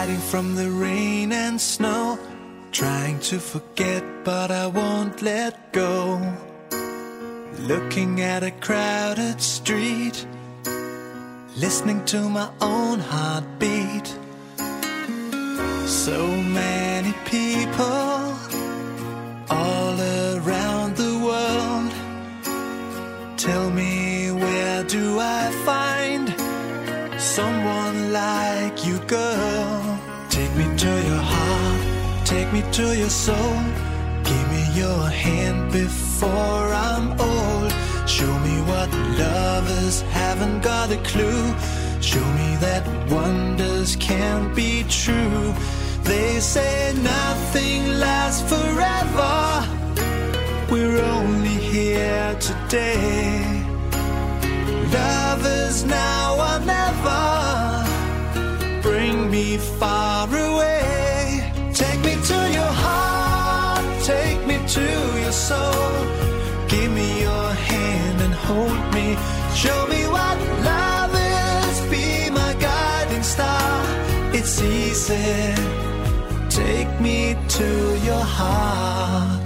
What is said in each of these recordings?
hiding from the rain and snow, trying to forget but I won't let go. Looking at a crowded street, listening to my own heartbeat. So many people all around the world. Tell me, where do I find someone like you, girl? Take me to your heart, take me to your soul. Give me your hand before I'm old. Show me what lovers haven't got a clue. Show me that wonders can't be true. They say nothing lasts forever. We're only here today. Lovers now or never. Bring me far away. Take me to your heart, take me to your soul. Give me your hand and hold me. Show me what love is, be my guiding star. It's easy, take me to your heart.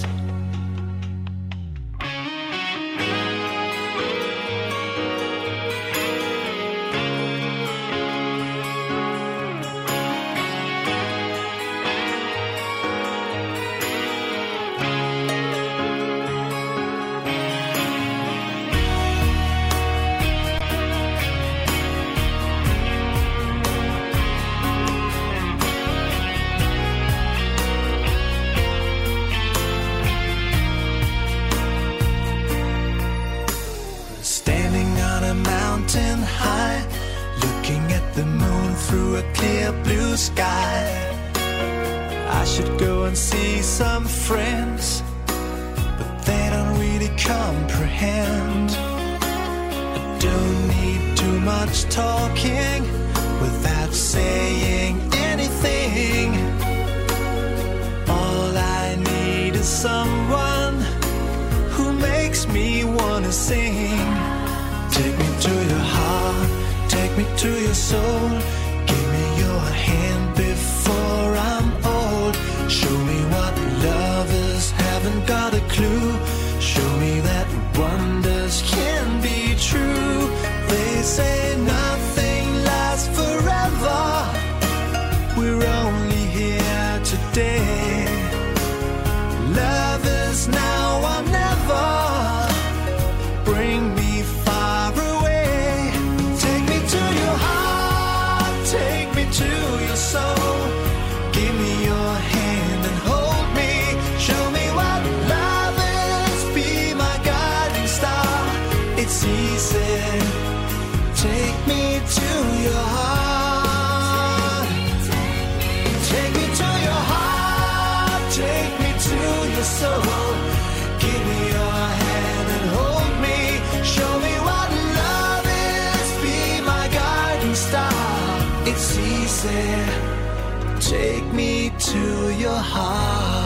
Through a clear blue sky, I should go and see some friends, but they don't really comprehend. I don't need too much talking without saying anything. All I need is someone who makes me wanna sing. Take me to your heart, take me to your soul. Give me your hand before I'm old. Show me what lovers haven't got a clue. Show me that wonders can be true. They say nothing lasts forever. We're only here today. Lovers now or never. Bring me far away. Take me to your heart, take me to your soul. Give me your hand and hold me. Show me what love is, be my guiding star. It's easy, take me to your heart. Take me to your heart, take me to your soul. Give me your hand and hold me. Show me what love is, be my guiding star. It's easy, take me to your heart.